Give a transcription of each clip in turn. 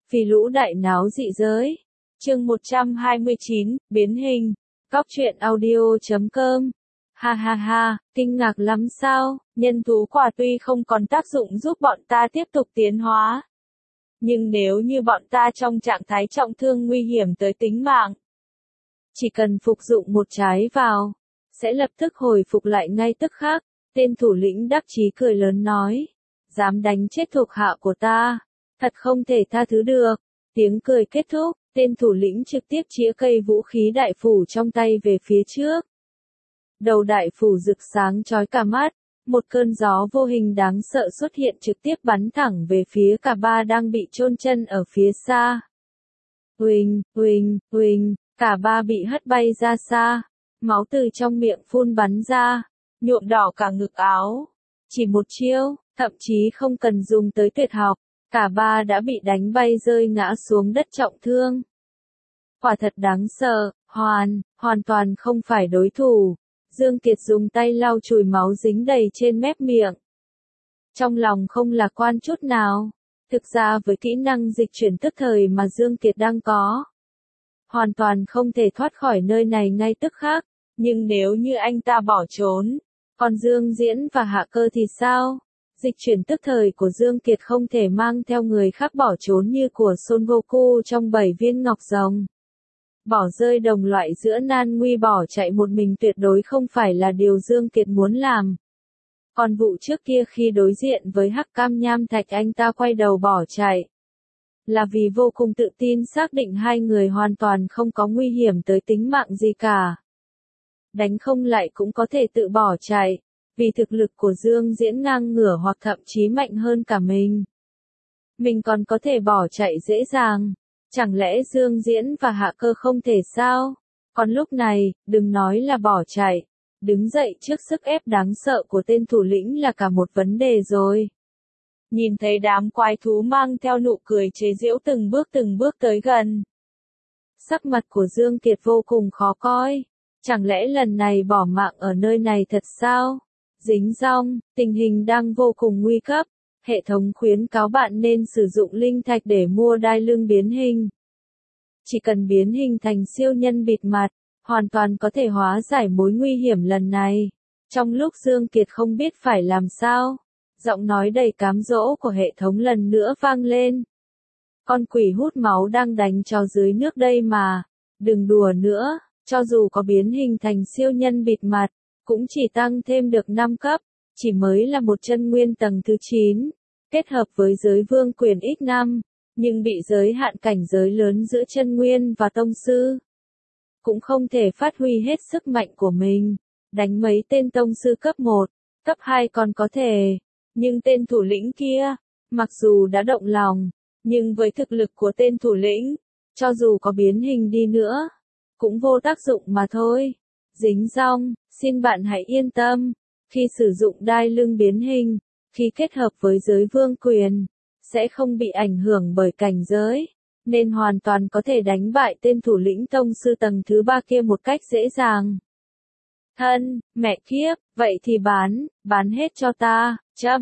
Vì lũ đại náo dị giới. Chương 129, biến hình. Cóc truyện audio.com. Ha ha ha, kinh ngạc lắm sao, nhân thú quả tuy không còn tác dụng giúp bọn ta tiếp tục tiến hóa. Nhưng nếu như bọn ta trong trạng thái trọng thương nguy hiểm tới tính mạng, chỉ cần phục dụng một trái vào, sẽ lập tức hồi phục lại ngay tức khắc. Tên thủ lĩnh đắc chí cười lớn nói, dám đánh chết thuộc hạ của ta, thật không thể tha thứ được. Tiếng cười kết thúc, tên thủ lĩnh trực tiếp chĩa cây vũ khí đại phủ trong tay về phía trước. Đầu đại phủ rực sáng chói cả mắt, một cơn gió vô hình đáng sợ xuất hiện trực tiếp bắn thẳng về phía cả ba đang bị chôn chân ở phía xa. Huỳnh, huỳnh, huỳnh, cả ba bị hất bay ra xa, máu từ trong miệng phun bắn ra, nhuộm đỏ cả ngực áo. Chỉ một chiêu, thậm chí không cần dùng tới tuyệt học, cả ba đã bị đánh bay rơi ngã xuống đất trọng thương. Quả thật đáng sợ, hoàn toàn không phải đối thủ. Dương Kiệt dùng tay lau chùi máu dính đầy trên mép miệng. Trong lòng không lạc quan chút nào. Thực ra với kỹ năng dịch chuyển tức thời mà Dương Kiệt đang có, hoàn toàn không thể thoát khỏi nơi này ngay tức khắc. Nhưng nếu như anh ta bỏ trốn, còn Dương Diễn và Hạ Cơ thì sao? Dịch chuyển tức thời của Dương Kiệt không thể mang theo người khác bỏ trốn như của Son Goku trong 7 viên ngọc rồng. Bỏ rơi đồng loại giữa nan nguy bỏ chạy một mình tuyệt đối không phải là điều Dương Kiệt muốn làm. Còn vụ trước kia khi đối diện với Hắc Cam Nham Thạch anh ta quay đầu bỏ chạy, là vì vô cùng tự tin xác định hai người hoàn toàn không có nguy hiểm tới tính mạng gì cả. Đánh không lại cũng có thể tự bỏ chạy, vì thực lực của Dương Diễn ngang ngửa hoặc thậm chí mạnh hơn cả mình. Mình còn có thể bỏ chạy dễ dàng. Chẳng lẽ Dương Diễn và Hạ Cơ không thể sao? Còn lúc này, đừng nói là bỏ chạy, đứng dậy trước sức ép đáng sợ của tên thủ lĩnh là cả một vấn đề rồi. Nhìn thấy đám quái thú mang theo nụ cười chế giễu từng bước tới gần. Sắc mặt của Dương Kiệt vô cùng khó coi. Chẳng lẽ lần này bỏ mạng ở nơi này thật sao? Dính dong, tình hình đang vô cùng nguy cấp. Hệ thống khuyến cáo bạn nên sử dụng linh thạch để mua đai lưng biến hình. Chỉ cần biến hình thành siêu nhân bịt mặt, hoàn toàn có thể hóa giải mối nguy hiểm lần này. Trong lúc Dương Kiệt không biết phải làm sao, giọng nói đầy cám dỗ của hệ thống lần nữa vang lên. Con quỷ hút máu đang đánh cho dưới nước đây mà, đừng đùa nữa, cho dù có biến hình thành siêu nhân bịt mặt, cũng chỉ tăng thêm được 5 cấp, chỉ mới là một chân nguyên tầng thứ 9. Kết hợp với giới vương quyền X5, nhưng bị giới hạn cảnh giới lớn giữa chân nguyên và tông sư. Cũng không thể phát huy hết sức mạnh của mình, đánh mấy tên tông sư cấp 1, cấp 2 còn có thể, nhưng tên thủ lĩnh kia, mặc dù đã động lòng, nhưng với thực lực của tên thủ lĩnh, cho dù có biến hình đi nữa, cũng vô tác dụng mà thôi. Dính dong, xin bạn hãy yên tâm, khi sử dụng đai lưng biến hình, khi kết hợp với giới vương quyền, sẽ không bị ảnh hưởng bởi cảnh giới, nên hoàn toàn có thể đánh bại tên thủ lĩnh tông sư tầng thứ 3 kia một cách dễ dàng. Thân, mẹ kiếp, vậy thì bán hết cho ta,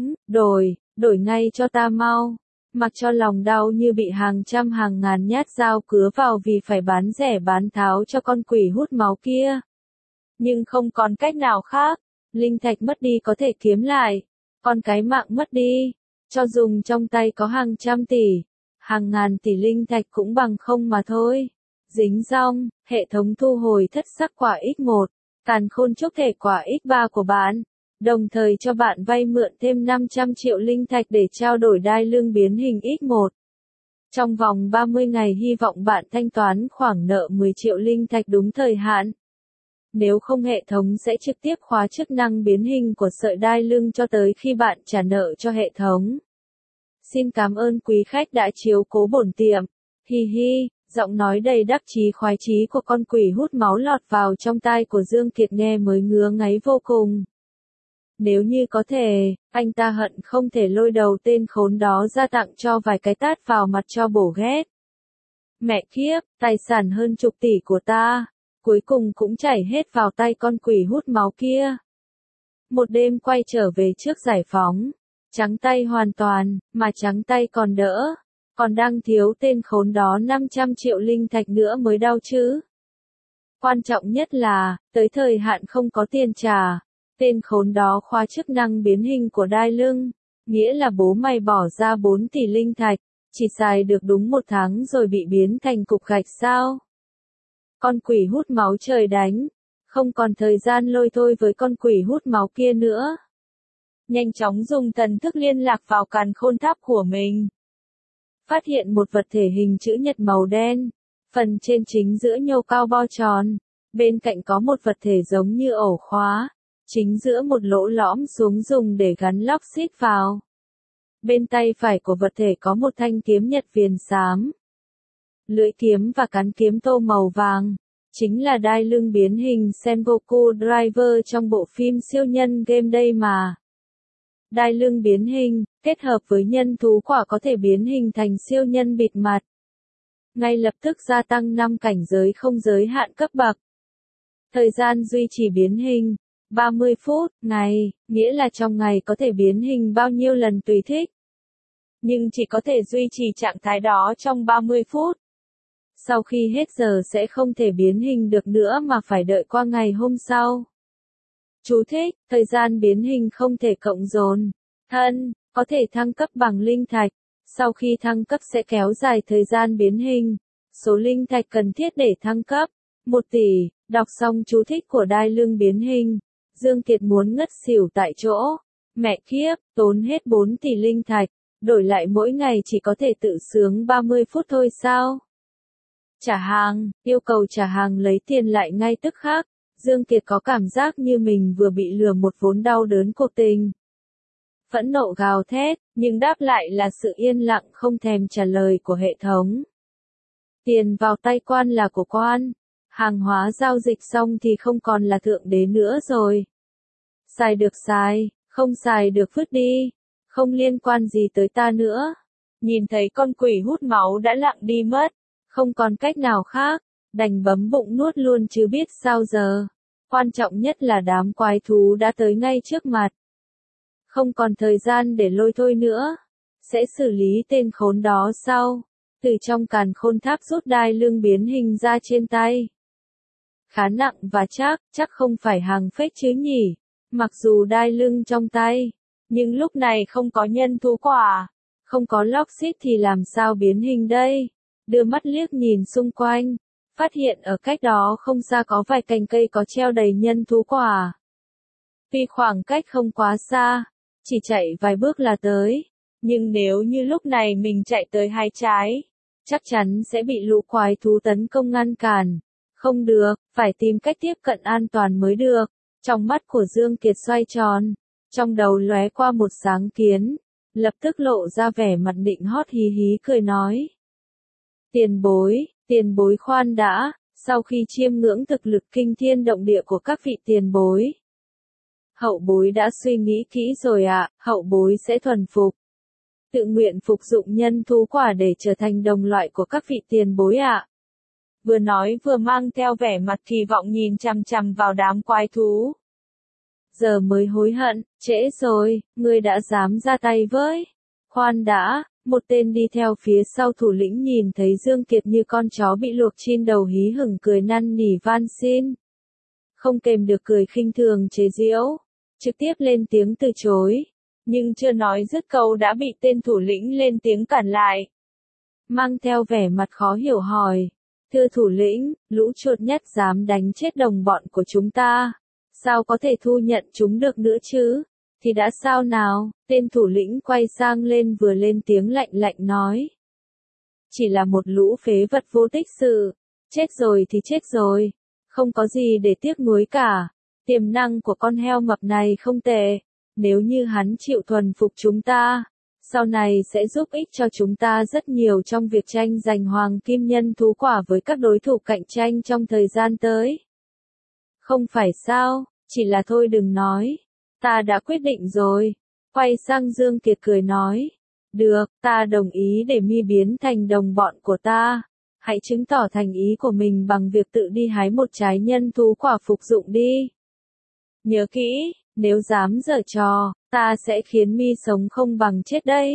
đổi ngay cho ta mau. Mặc cho lòng đau như bị hàng trăm hàng ngàn nhát dao cứa vào vì phải bán rẻ bán tháo cho con quỷ hút máu kia. Nhưng không còn cách nào khác, linh thạch mất đi có thể kiếm lại. Còn cái mạng mất đi, cho dùng trong tay có hàng trăm tỷ, hàng ngàn tỷ linh thạch cũng bằng không mà thôi. Dính dong, hệ thống thu hồi thất sắc quả X1, càn khôn chúc thể quả X3 của bạn, đồng thời cho bạn vay mượn thêm 500 triệu linh thạch để trao đổi đai lưng biến hình X1. Trong vòng 30 ngày hy vọng bạn thanh toán khoản nợ 10 triệu linh thạch đúng thời hạn. Nếu không hệ thống sẽ trực tiếp khóa chức năng biến hình của sợi đai lưng cho tới khi bạn trả nợ cho hệ thống. Xin cảm ơn quý khách đã chiếu cố bổn tiệm. Hi hi, giọng nói đầy đắc chí khoái chí của con quỷ hút máu lọt vào trong tai của Dương Kiệt nghe mới ngứa ngáy vô cùng. Nếu như có thể, anh ta hận không thể lôi đầu tên khốn đó ra tặng cho vài cái tát vào mặt cho bổ ghét. Mẹ kiếp, tài sản hơn chục tỷ của ta, cuối cùng cũng chảy hết vào tay con quỷ hút máu kia. Một đêm quay trở về trước giải phóng, trắng tay hoàn toàn, mà trắng tay còn đỡ. Còn đang thiếu tên khốn đó 500 triệu linh thạch nữa mới đau chứ. Quan trọng nhất là, tới thời hạn không có tiền trả. Tên khốn đó khóa chức năng biến hình của đai lưng. Nghĩa là bố mày bỏ ra 4 tỷ linh thạch, chỉ xài được đúng 1 tháng rồi bị biến thành cục gạch sao? Con quỷ hút máu trời đánh. Không còn thời gian lôi thôi với con quỷ hút máu kia nữa. Nhanh chóng dùng thần thức liên lạc vào càn khôn tháp của mình. Phát hiện một vật thể hình chữ nhật màu đen. Phần trên chính giữa nhô cao bo tròn. Bên cạnh có một vật thể giống như ổ khóa. Chính giữa một lỗ lõm xuống dùng để gắn lóc xít vào. Bên tay phải của vật thể có một thanh kiếm nhật viền xám. Lưỡi kiếm và cán kiếm tô màu vàng. Chính là đai lưng biến hình Sengoku Driver trong bộ phim siêu nhân game đây mà. Đai lưng biến hình, kết hợp với nhân thú quả có thể biến hình thành siêu nhân bịt mặt. Ngay lập tức gia tăng 5 cảnh giới không giới hạn cấp bậc. Thời gian duy trì biến hình, 30 phút, ngày, nghĩa là trong ngày có thể biến hình bao nhiêu lần tùy thích. Nhưng chỉ có thể duy trì trạng thái đó trong 30 phút. Sau khi hết giờ sẽ không thể biến hình được nữa mà phải đợi qua ngày hôm sau. Chú thích, thời gian biến hình không thể cộng dồn. Thân, có thể thăng cấp bằng linh thạch. Sau khi thăng cấp sẽ kéo dài thời gian biến hình. Số linh thạch cần thiết để thăng cấp. 1 tỷ, đọc xong chú thích của đai lưng biến hình. Dương Kiệt muốn ngất xỉu tại chỗ. Mẹ kiếp, tốn hết 4 tỷ linh thạch. Đổi lại mỗi ngày chỉ có thể tự sướng 30 phút thôi sao? Trả hàng, yêu cầu trả hàng lấy tiền lại ngay tức khắc. Dương Kiệt có cảm giác như mình vừa bị lừa một vốn đau đớn cuộc tình. Phẫn nộ gào thét, nhưng đáp lại là sự yên lặng không thèm trả lời của hệ thống. Tiền vào tay quan là của quan. Hàng hóa giao dịch xong thì không còn là thượng đế nữa rồi. Xài được xài, không xài được vứt đi. Không liên quan gì tới ta nữa. Nhìn thấy con quỷ hút máu đã lặng đi mất. Không còn cách nào khác. Đành bấm bụng nuốt luôn chứ biết sao giờ. Quan trọng nhất là đám quái thú đã tới ngay trước mặt. Không còn thời gian để lôi thôi nữa. Sẽ xử lý tên khốn đó sau. Từ trong càn khôn tháp rút đai lưng biến hình ra trên tay. Khá nặng và chắc không phải hàng fake chứ nhỉ. Mặc dù đai lưng trong tay. Nhưng lúc này không có nhân thú quả. Không có lóc xít thì làm sao biến hình đây. Đưa mắt liếc nhìn xung quanh. Phát hiện ở cách đó không xa có vài cành cây có treo đầy nhân thú quả. Tuy khoảng cách không quá xa, chỉ chạy vài bước là tới. Nhưng nếu như lúc này mình chạy tới hai trái, chắc chắn sẽ bị lũ quái thú tấn công ngăn cản. Không được, phải tìm cách tiếp cận an toàn mới được. Trong mắt của Dương Kiệt xoay tròn, trong đầu lóe qua một sáng kiến, lập tức lộ ra vẻ mặt định hót hí hí cười nói. Tiền bối khoan đã, sau khi chiêm ngưỡng thực lực kinh thiên động địa của các vị tiền bối. Hậu bối đã suy nghĩ kỹ rồi ạ, hậu bối sẽ thuần phục. Tự nguyện phục dụng nhân thú quả để trở thành đồng loại của các vị tiền bối ạ. Vừa nói vừa mang theo vẻ mặt kỳ vọng nhìn chằm chằm vào đám quái thú. Giờ mới hối hận, trễ rồi, ngươi đã dám ra tay với. Khoan đã, một tên đi theo phía sau thủ lĩnh nhìn thấy Dương Kiệt như con chó bị luộc trên đầu hí hửng cười năn nỉ van xin. Không kềm được cười khinh thường chế giễu, trực tiếp lên tiếng từ chối. Nhưng chưa nói dứt câu đã bị tên thủ lĩnh lên tiếng cản lại. Mang theo vẻ mặt khó hiểu hỏi. Thưa thủ lĩnh, lũ chuột nhất dám đánh chết đồng bọn của chúng ta. Sao có thể thu nhận chúng được nữa chứ? Thì đã sao nào? Tên thủ lĩnh quay sang lên vừa lên tiếng lạnh lạnh nói. Chỉ là một lũ phế vật vô tích sự. Chết rồi thì chết rồi. Không có gì để tiếc nuối cả. Tiềm năng của con heo mập này không tệ. Nếu như hắn chịu thuần phục chúng ta, sau này sẽ giúp ích cho chúng ta rất nhiều trong việc tranh giành hoàng kim nhân thú quả với các đối thủ cạnh tranh trong thời gian tới. Không phải sao, chỉ là thôi đừng nói. Ta đã quyết định rồi. Quay sang Dương Kiệt cười nói. Được, ta đồng ý để mi biến thành đồng bọn của ta. Hãy chứng tỏ thành ý của mình bằng việc tự đi hái một trái nhân thú quả phục dụng đi. Nhớ kỹ, nếu dám giở trò, ta sẽ khiến mi sống không bằng chết đấy.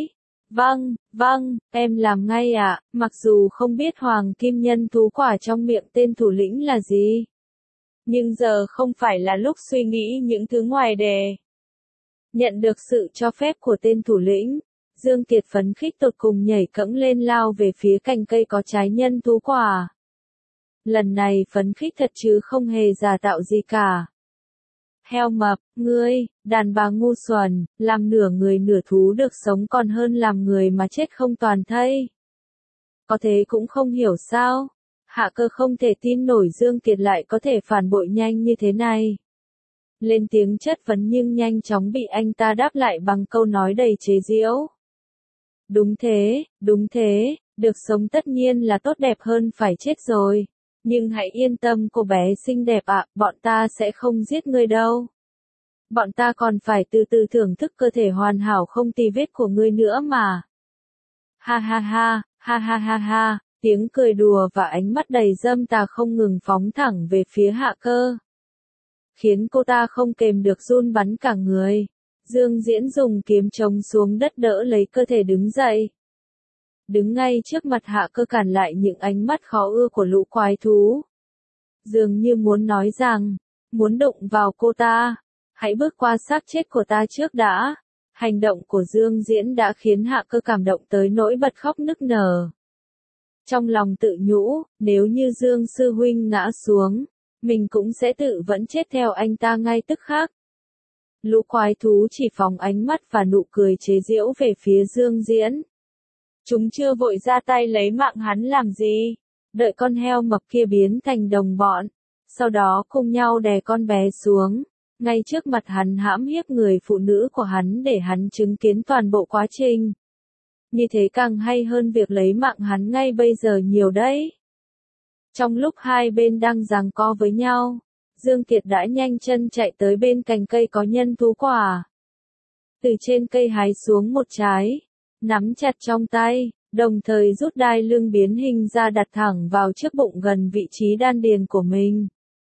Vâng, em làm ngay ạ, mặc dù không biết hoàng kim nhân thú quả trong miệng tên thủ lĩnh là gì. Nhưng giờ không phải là lúc suy nghĩ những thứ ngoài đề. Nhận được sự cho phép của tên thủ lĩnh, Dương Kiệt phấn khích tột cùng nhảy cẫng lên lao về phía cành cây có trái nhân thú quả. Lần này phấn khích thật chứ không hề giả tạo gì cả. Heo mập, ngươi, đàn bà ngu xuẩn, làm nửa người nửa thú được sống còn hơn làm người mà chết không toàn thây. Có thế cũng không hiểu sao, Hạ Cơ không thể tin nổi Dương Kiệt lại có thể phản bội nhanh như thế này. Lên tiếng chất vấn nhưng nhanh chóng bị anh ta đáp lại bằng câu nói đầy chế giễu. Đúng thế, được sống tất nhiên là tốt đẹp hơn phải chết rồi. Nhưng hãy yên tâm cô bé xinh đẹp ạ, bọn ta sẽ không giết ngươi đâu. Bọn ta còn phải từ từ thưởng thức cơ thể hoàn hảo không tì vết của ngươi nữa mà. Ha, tiếng cười đùa và ánh mắt đầy dâm tà không ngừng phóng thẳng về phía Hạ Cơ. Khiến cô ta không kềm được run bắn cả người. Dương Diễn dùng kiếm chống xuống đất đỡ lấy cơ thể đứng dậy. Đứng ngay trước mặt Hạ Cơ cản lại những ánh mắt khó ưa của lũ quái thú. Dường như muốn nói rằng, muốn đụng vào cô ta, hãy bước qua xác chết của ta trước đã. Hành động của Dương Diễn đã khiến Hạ Cơ cảm động tới nỗi bật khóc nức nở. Trong lòng tự nhủ, nếu như Dương Sư Huynh ngã xuống, mình cũng sẽ tự vẫn chết theo anh ta ngay tức khắc. Lũ quái thú chỉ phóng ánh mắt và nụ cười chế giễu về phía Dương Diễn. Chúng chưa vội ra tay lấy mạng hắn làm gì, đợi con heo mập kia biến thành đồng bọn, sau đó cùng nhau đè con bé xuống, ngay trước mặt hắn hãm hiếp người phụ nữ của hắn để hắn chứng kiến toàn bộ quá trình. Như thế càng hay hơn việc lấy mạng hắn ngay bây giờ nhiều đấy. Trong lúc hai bên đang giằng co với nhau, Dương Kiệt đã nhanh chân chạy tới bên cành cây có nhân thú quả. Từ trên cây hái xuống một trái, nắm chặt trong tay, đồng thời rút đai lưng biến hình ra đặt thẳng vào trước bụng gần vị trí đan điền của mình.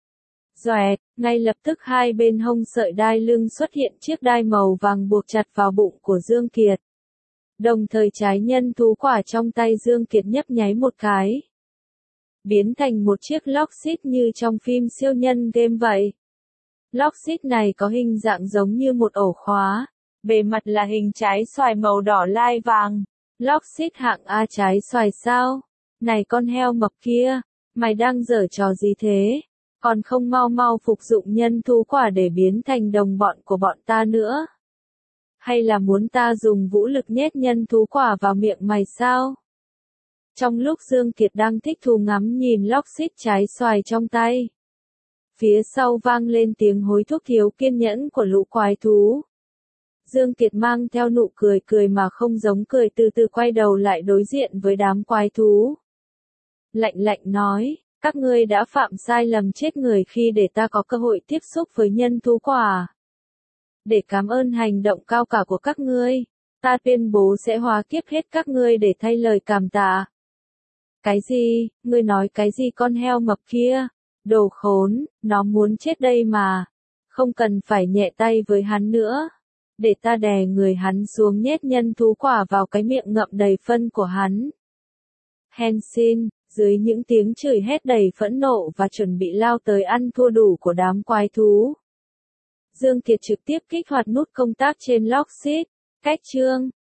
Xoẹt, ngay lập tức hai bên hông sợi đai lưng xuất hiện chiếc đai màu vàng buộc chặt vào bụng của Dương Kiệt. Đồng thời trái nhân thú quả trong tay Dương Kiệt nhấp nháy một cái, biến thành một chiếc Lockheed như trong phim siêu nhân game vậy. Lockheed này có hình dạng giống như một ổ khóa, bề mặt là hình trái xoài màu đỏ lai vàng. Lockheed hạng A trái xoài sao? Này con heo mập kia, mày đang giở trò gì thế? Còn không mau phục dụng nhân thú quả để biến thành đồng bọn của bọn ta nữa? Hay là muốn ta dùng vũ lực nhét nhân thú quả vào miệng mày sao? Trong lúc Dương Kiệt đang thích thú ngắm nhìn Lockheed trái xoài trong tay, phía sau vang lên tiếng hối thúc thiếu kiên nhẫn của lũ quái thú. Dương Kiệt mang theo nụ cười mà không giống cười từ từ quay đầu lại đối diện với đám quái thú. Lạnh nói, các ngươi đã phạm sai lầm chết người khi để ta có cơ hội tiếp xúc với nhân thú quả. Để cảm ơn hành động cao cả của các ngươi, ta tuyên bố sẽ hóa kiếp hết các ngươi để thay lời cảm tạ. Cái gì, ngươi nói cái gì con heo mập kia? Đồ khốn, nó muốn chết đây mà. Không cần phải nhẹ tay với hắn nữa. Để ta đè người hắn xuống nhét nhân thú quả vào cái miệng ngậm đầy phân của hắn. Henshin, dưới những tiếng chửi hét đầy phẫn nộ và chuẩn bị lao tới ăn thua đủ của đám quái thú, Dương Kiệt trực tiếp kích hoạt nút công tác trên Lockheed. Cách chương